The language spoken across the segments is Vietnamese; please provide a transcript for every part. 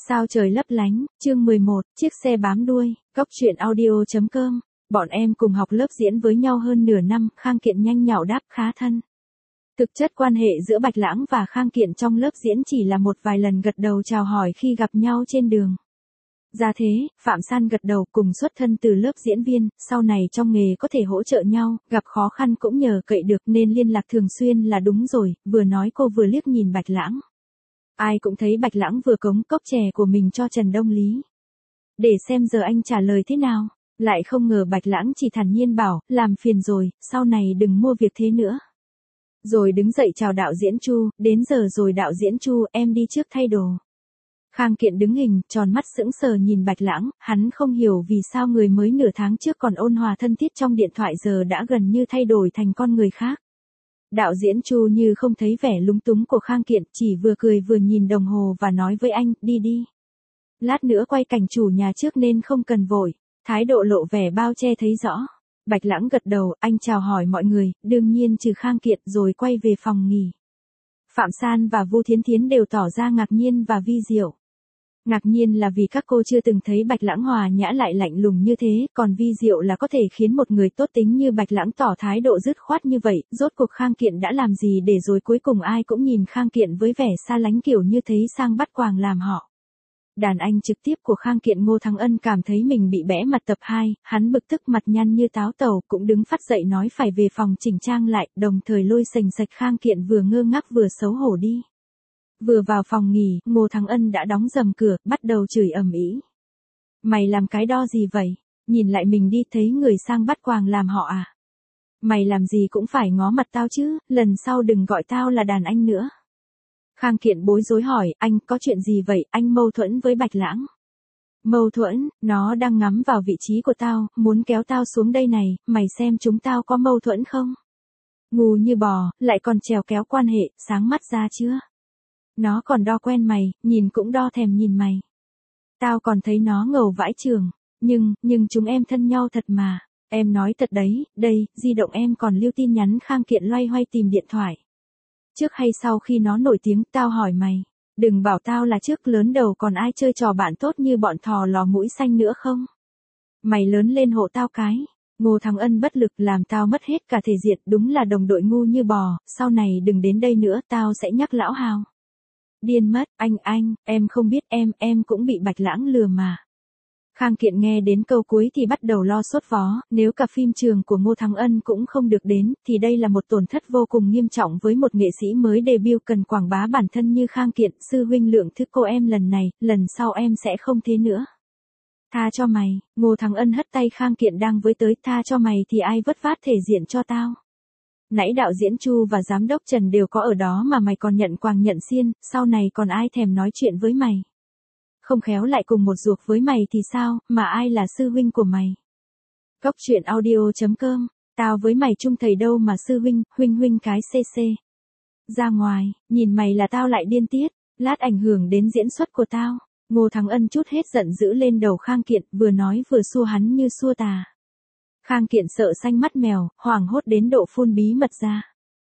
Sao trời lấp lánh, chương 11, chiếc xe bám đuôi, Cóc truyện audio.com. Bọn em cùng học lớp diễn với nhau hơn nửa năm, Khang Kiện nhanh nhảu đáp khá thân. Thực chất quan hệ giữa Bạch Lãng và Khang Kiện trong lớp diễn chỉ là một vài lần gật đầu chào hỏi khi gặp nhau trên đường. Ra thế, Phạm San gật đầu, cùng xuất thân từ lớp diễn viên, sau này trong nghề có thể hỗ trợ nhau, gặp khó khăn cũng nhờ cậy được nên liên lạc thường xuyên là đúng rồi, vừa nói cô vừa liếc nhìn Bạch Lãng. Ai cũng thấy Bạch Lãng vừa cống cốc chè của mình cho Trần Đông Lý. Để xem giờ anh trả lời thế nào. Lại không ngờ Bạch Lãng chỉ thản nhiên bảo, làm phiền rồi, sau này đừng mua việc thế nữa. Rồi đứng dậy chào đạo diễn Chu, đến giờ rồi đạo diễn Chu, em đi trước thay đồ. Khang Kiện đứng hình, tròn mắt sững sờ nhìn Bạch Lãng, hắn không hiểu vì sao người mới nửa tháng trước còn ôn hòa thân thiết trong điện thoại giờ đã gần như thay đổi thành con người khác. Đạo diễn Chu như không thấy vẻ lúng túng của Khang Kiện, chỉ vừa cười vừa nhìn đồng hồ và nói với anh, đi đi. Lát nữa quay cảnh chủ nhà trước nên không cần vội, thái độ lộ vẻ bao che thấy rõ. Bạch Lãng gật đầu, anh chào hỏi mọi người, đương nhiên trừ Khang Kiện rồi quay về phòng nghỉ. Phạm San và Vu Thiến Thiến đều tỏ ra ngạc nhiên và vi diệu. Ngạc nhiên là vì các cô chưa từng thấy Bạch Lãng hòa nhã lại lạnh lùng như thế, còn vi diệu là có thể khiến một người tốt tính như Bạch Lãng tỏ thái độ dứt khoát như vậy, rốt cuộc Khang Kiện đã làm gì để rồi cuối cùng ai cũng nhìn Khang Kiện với vẻ xa lánh kiểu như thấy sang bắt quàng làm họ. Đàn anh trực tiếp của Khang Kiện Ngô Thắng Ân cảm thấy mình bị bẽ mặt tập 2, hắn bực tức mặt nhăn như táo tàu cũng đứng phắt dậy nói phải về phòng chỉnh trang lại, đồng thời lôi sành sạch Khang Kiện vừa ngơ ngác vừa xấu hổ đi. Vừa vào phòng nghỉ, Ngô Thắng Ân đã đóng rầm cửa, bắt đầu chửi ầm ĩ. Mày làm cái đo gì vậy? Nhìn lại mình đi, thấy người sang bắt quàng làm họ à? Mày làm gì cũng phải ngó mặt tao chứ, lần sau đừng gọi tao là đàn anh nữa. Khang Kiện bối rối hỏi, anh có chuyện gì vậy, anh mâu thuẫn với Bạch Lãng? Mâu thuẫn, nó đang ngắm vào vị trí của tao, muốn kéo tao xuống đây này, mày xem chúng tao có mâu thuẫn không? Ngu như bò, lại còn trèo kéo quan hệ, sáng mắt ra chưa? Nó còn đo quen mày, nhìn cũng đo thèm nhìn mày. Tao còn thấy nó ngầu vãi chưởng, nhưng chúng em thân nhau thật mà. Em nói thật đấy, đây, di động em còn lưu tin nhắn. Khang Kiện loay hoay tìm điện thoại. Trước hay sau khi nó nổi tiếng, tao hỏi mày, đừng bảo tao là trước lớn đầu còn ai chơi trò bạn tốt như bọn thò lò mũi xanh nữa không? Mày lớn lên hộ tao cái. Ngô Thắng Ân bất lực làm tao mất hết cả thể diện, đúng là đồng đội ngu như bò, sau này đừng đến đây nữa, tao sẽ nhắc lão Hào. Điên mất, anh, em không biết em cũng bị Bạch Lãng lừa mà. Khang Kiện nghe đến câu cuối thì bắt đầu lo sốt vó, nếu cả phim trường của Ngô Thắng Ân cũng không được đến, thì đây là một tổn thất vô cùng nghiêm trọng với một nghệ sĩ mới debut cần quảng bá bản thân như Khang Kiện. Sư huynh lượng thứ cô em lần này, lần sau em sẽ không thế nữa. Tha cho mày, Ngô Thắng Ân hất tay Khang Kiện đang với tới, tha cho mày thì ai vất vát thể diện cho tao. Nãy đạo diễn Chu và giám đốc Trần đều có ở đó mà mày còn nhận quàng nhận xiên, sau này còn ai thèm nói chuyện với mày. Không khéo lại cùng một ruột với mày thì sao, mà ai là sư huynh của mày. Cóc truyện audio.com, tao với mày chung thầy đâu mà sư huynh, huynh cái cc. Ra ngoài, nhìn mày là tao lại điên tiết, lát ảnh hưởng đến diễn xuất của tao. Ngô Thắng Ân chút hết giận dữ lên đầu Khang Kiện, vừa nói vừa xua hắn như xua tà. Khang Kiện sợ xanh mắt mèo, hoảng hốt đến độ phun bí mật ra.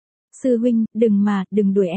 Sư huynh, đừng đuổi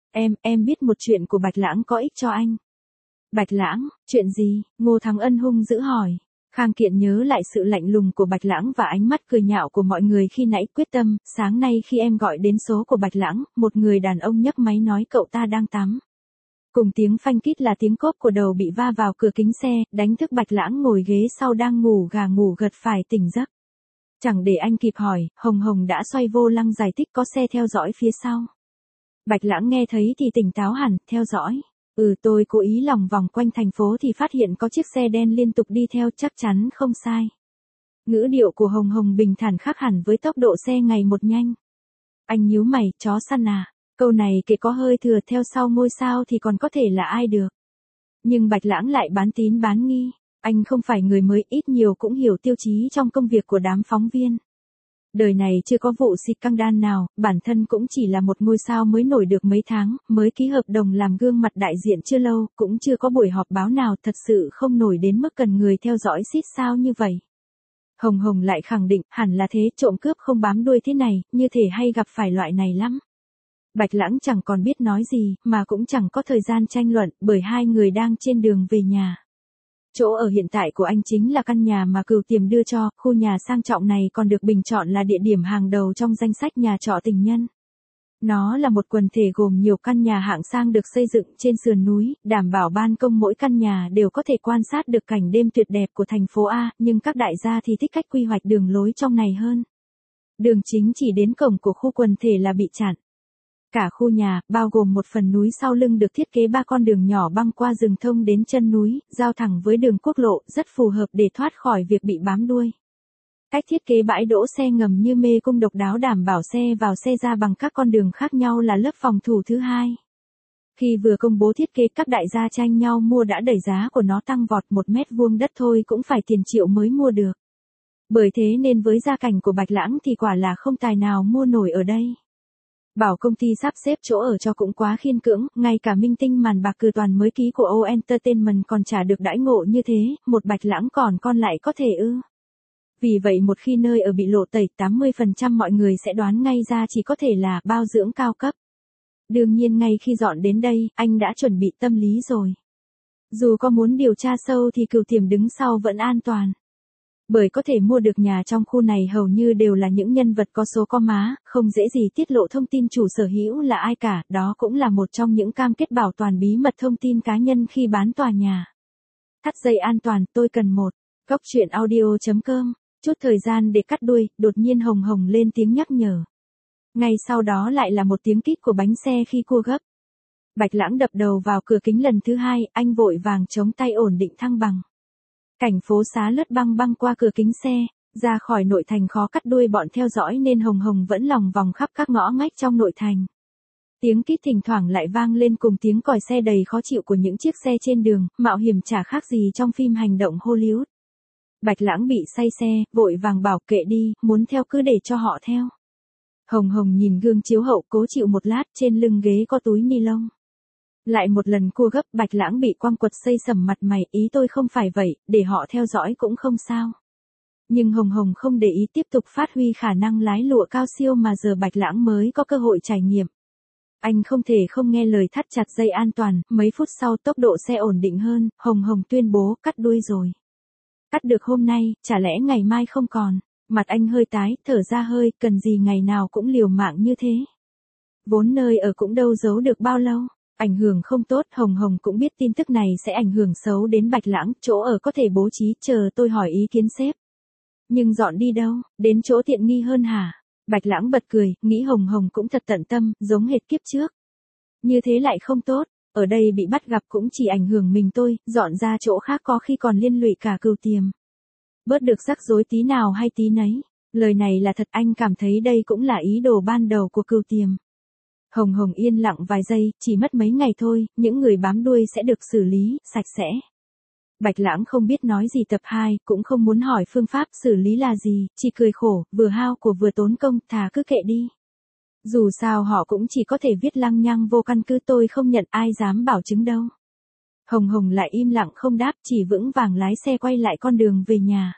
em biết một chuyện của Bạch Lãng có ích cho anh. Bạch Lãng, chuyện gì? Ngô Thắng Ân hung dữ hỏi. Khang Kiện nhớ lại sự lạnh lùng của Bạch Lãng và ánh mắt cười nhạo của mọi người khi nãy, quyết tâm, sáng nay khi em gọi đến số của Bạch Lãng, một người đàn ông nhấc máy nói cậu ta đang tắm. Cùng tiếng phanh kít là tiếng cốp của đầu bị va vào cửa kính xe, đánh thức Bạch Lãng ngồi ghế sau đang ngủ gà ngủ gật phải tỉnh giấc. Chẳng để anh kịp hỏi, Hồng đã xoay vô lăng giải thích có xe theo dõi phía sau. Bạch Lãng nghe thấy thì tỉnh táo hẳn, theo dõi. Tôi cố ý lòng vòng quanh thành phố thì phát hiện có chiếc xe đen liên tục đi theo, chắc chắn không sai. Ngữ điệu của Hồng bình thản khác hẳn với tốc độ xe ngày một nhanh. Anh nhíu mày, chó săn à, câu này kể có hơi thừa, theo sau ngôi sao thì còn có thể là ai được. Nhưng Bạch Lãng lại bán tín bán nghi. Anh không phải người mới, ít nhiều cũng hiểu tiêu chí trong công việc của đám phóng viên. Đời này chưa có vụ xịt căng đan nào, bản thân cũng chỉ là một ngôi sao mới nổi được mấy tháng, mới ký hợp đồng làm gương mặt đại diện chưa lâu, cũng chưa có buổi họp báo nào, thật sự không nổi đến mức cần người theo dõi xít sao như vậy. Hồng lại khẳng định, hẳn là thế, trộm cướp không bám đuôi thế này, như thể hay gặp phải loại này lắm. Bạch Lãng chẳng còn biết nói gì, mà cũng chẳng có thời gian tranh luận, bởi hai người đang trên đường về nhà. Chỗ ở hiện tại của anh chính là căn nhà mà Cửu Tiềm đưa cho, khu nhà sang trọng này còn được bình chọn là địa điểm hàng đầu trong danh sách nhà trọ tình nhân. Nó là một quần thể gồm nhiều căn nhà hạng sang được xây dựng trên sườn núi, đảm bảo ban công mỗi căn nhà đều có thể quan sát được cảnh đêm tuyệt đẹp của thành phố A, nhưng các đại gia thì thích cách quy hoạch đường lối trong này hơn. Đường chính chỉ đến cổng của khu quần thể là bị chặn. Cả khu nhà, bao gồm một phần núi sau lưng được thiết kế 3 con đường nhỏ băng qua rừng thông đến chân núi, giao thẳng với đường quốc lộ, rất phù hợp để thoát khỏi việc bị bám đuôi. Cách thiết kế bãi đỗ xe ngầm như mê cung độc đáo đảm bảo xe vào xe ra bằng các con đường khác nhau là lớp phòng thủ thứ hai. Khi vừa công bố thiết kế các đại gia tranh nhau mua đã đẩy giá của nó tăng vọt, 1 mét vuông đất thôi cũng phải tiền triệu mới mua được. Bởi thế nên với gia cảnh của Bạch Lãng thì quả là không tài nào mua nổi ở đây. Bảo công ty sắp xếp chỗ ở cho cũng quá khiên cưỡng, ngay cả minh tinh màn bạc cử toàn mới ký của O Entertainment còn trả được đãi ngộ như thế, một Bạch Lãng còn con lại có thể ư. Vì vậy một khi nơi ở bị lộ tẩy, 80% mọi người sẽ đoán ngay ra chỉ có thể là bao dưỡng cao cấp. Đương nhiên ngay khi dọn đến đây, anh đã chuẩn bị tâm lý rồi. Dù có muốn điều tra sâu thì Cửu Tiềm đứng sau vẫn an toàn. Bởi có thể mua được nhà trong khu này hầu như đều là những nhân vật có số có má, không dễ gì tiết lộ thông tin chủ sở hữu là ai cả, đó cũng là một trong những cam kết bảo toàn bí mật thông tin cá nhân khi bán tòa nhà. Thắt dây an toàn, tôi cần một. Góc truyện audio.com. Chút thời gian để cắt đuôi, đột nhiên Hồng Hồng lên tiếng nhắc nhở. Ngay sau đó lại là một tiếng kít của bánh xe khi cua gấp. Bạch Lãng đập đầu vào cửa kính lần thứ hai, anh vội vàng chống tay ổn định thăng bằng. Cảnh phố xá lướt băng băng qua cửa kính xe, ra khỏi nội thành khó cắt đuôi bọn theo dõi nên Hồng Hồng vẫn lòng vòng khắp các ngõ ngách trong nội thành. Tiếng kít thỉnh thoảng lại vang lên cùng tiếng còi xe đầy khó chịu của những chiếc xe trên đường, mạo hiểm chả khác gì trong phim hành động Hollywood. Bạch Lãng bị say xe, vội vàng bảo kệ đi, muốn theo cứ để cho họ theo. Hồng Hồng nhìn gương chiếu hậu cố chịu một lát, trên lưng ghế có túi ni lông. Lại một lần cua gấp, Bạch Lãng bị quăng quật xây sẩm mặt mày, ý tôi không phải vậy, để họ theo dõi cũng không sao. Nhưng Hồng Hồng không để ý, tiếp tục phát huy khả năng lái lụa cao siêu mà giờ Bạch Lãng mới có cơ hội trải nghiệm. Anh không thể không nghe lời thắt chặt dây an toàn, mấy phút sau tốc độ xe ổn định hơn, Hồng Hồng tuyên bố cắt đuôi rồi. Cắt được hôm nay, chả lẽ ngày mai không còn. Mặt anh hơi tái, thở ra hơi, cần gì ngày nào cũng liều mạng như thế. Vốn nơi ở cũng đâu giấu được bao lâu. Ảnh hưởng không tốt, Hồng Hồng cũng biết tin tức này sẽ ảnh hưởng xấu đến Bạch Lãng, chỗ ở có thể bố trí, chờ tôi hỏi ý kiến sếp. Nhưng dọn đi đâu, đến chỗ tiện nghi hơn hả? Bạch Lãng bật cười, nghĩ Hồng Hồng cũng thật tận tâm, giống hệt kiếp trước. Như thế lại không tốt, ở đây bị bắt gặp cũng chỉ ảnh hưởng mình tôi, dọn ra chỗ khác có khi còn liên lụy cả Cửu Tiềm. Bớt được rắc rối tí nào hay tí nấy, lời này là thật, anh cảm thấy đây cũng là ý đồ ban đầu của Cửu Tiềm. Hồng Hồng yên lặng vài giây, chỉ mất mấy ngày thôi, những người bám đuôi sẽ được xử lý, sạch sẽ. Bạch Lãng không biết nói gì tập 2, cũng không muốn hỏi phương pháp xử lý là gì, chỉ cười khổ, vừa hao của vừa tốn công, thà cứ kệ đi. Dù sao họ cũng chỉ có thể viết lăng nhăng vô căn cứ, tôi không nhận, ai dám bảo chứng đâu. Hồng Hồng lại im lặng không đáp, chỉ vững vàng lái xe quay lại con đường về nhà.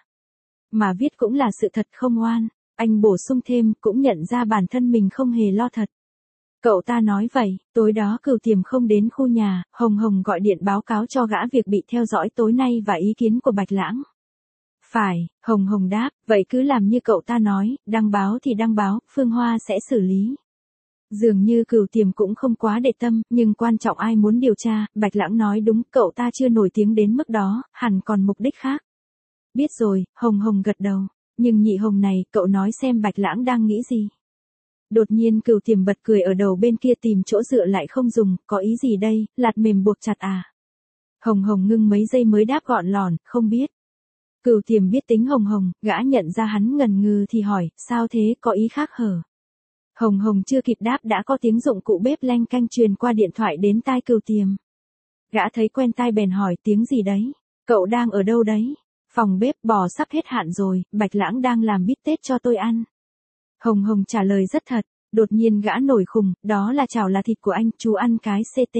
Mà viết cũng là sự thật không oan, anh bổ sung thêm, cũng nhận ra bản thân mình không hề lo thật. Cậu ta nói vậy, tối đó Cửu Tiềm không đến khu nhà, Hồng Hồng gọi điện báo cáo cho gã việc bị theo dõi tối nay và ý kiến của Bạch Lãng. Phải, Hồng Hồng đáp, vậy cứ làm như cậu ta nói, đăng báo thì đăng báo, Phương Hoa sẽ xử lý. Dường như Cửu Tiềm cũng không quá để tâm, nhưng quan trọng ai muốn điều tra, Bạch Lãng nói đúng, cậu ta chưa nổi tiếng đến mức đó, hẳn còn mục đích khác. Biết rồi, Hồng Hồng gật đầu, nhưng nhị Hồng này, cậu nói xem Bạch Lãng đang nghĩ gì. Đột nhiên Cửu Tiềm bật cười ở đầu bên kia, tìm chỗ dựa lại không dùng, có ý gì đây, lạt mềm buộc chặt à? Hồng Hồng ngưng mấy giây mới đáp gọn lòn, không biết. Cửu Tiềm biết tính Hồng Hồng, gã nhận ra hắn ngần ngừ thì hỏi, sao thế, có ý khác hở? Hồng Hồng chưa kịp đáp đã có tiếng dụng cụ bếp leng canh truyền qua điện thoại đến tai Cửu Tiềm. Gã thấy quen tai bèn hỏi, tiếng gì đấy? Cậu đang ở đâu đấy? Phòng bếp, bò sắp hết hạn rồi, Bạch Lãng đang làm bít tết cho tôi ăn. Hồng Hồng trả lời rất thật, đột nhiên gã nổi khùng, đó là chảo là thịt của anh, chú ăn cái CT.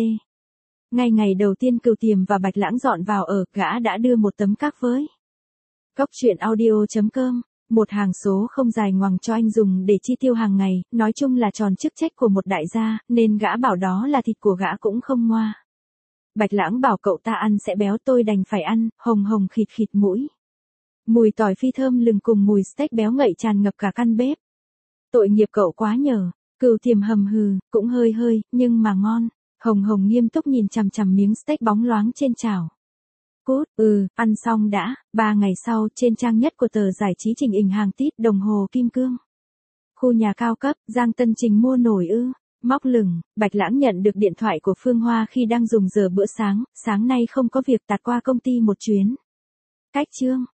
Ngay ngày đầu tiên Cửu Tiềm và Bạch Lãng dọn vào ở, gã đã đưa một tấm các với. Góc truyện audio.com Một hàng số không dài ngoằng cho anh dùng để chi tiêu hàng ngày, nói chung là tròn chức trách của một đại gia, nên gã bảo đó là thịt của gã cũng không ngoa. Bạch Lãng bảo cậu ta ăn sẽ béo, tôi đành phải ăn, hồng hồng khịt khịt mũi. Mùi tỏi phi thơm lừng cùng mùi steak béo ngậy tràn ngập cả căn bếp. Tội nghiệp cậu quá nhờ, Cừu Thiềm hầm hừ, cũng hơi hơi, nhưng mà ngon. Hồng hồng nghiêm túc nhìn chằm chằm miếng steak bóng loáng trên chảo. Cút, ăn xong đã. 3 ngày sau, trên trang nhất của tờ giải trí Trình Ảnh hàng tít đồng hồ kim cương. Khu nhà cao cấp, Giang Tân Trình mua nổi ư. Móc lửng, Bạch Lãng nhận được điện thoại của Phương Hoa khi đang dùng giờ bữa sáng nay không có việc, tạt qua công ty một chuyến. Cách chương.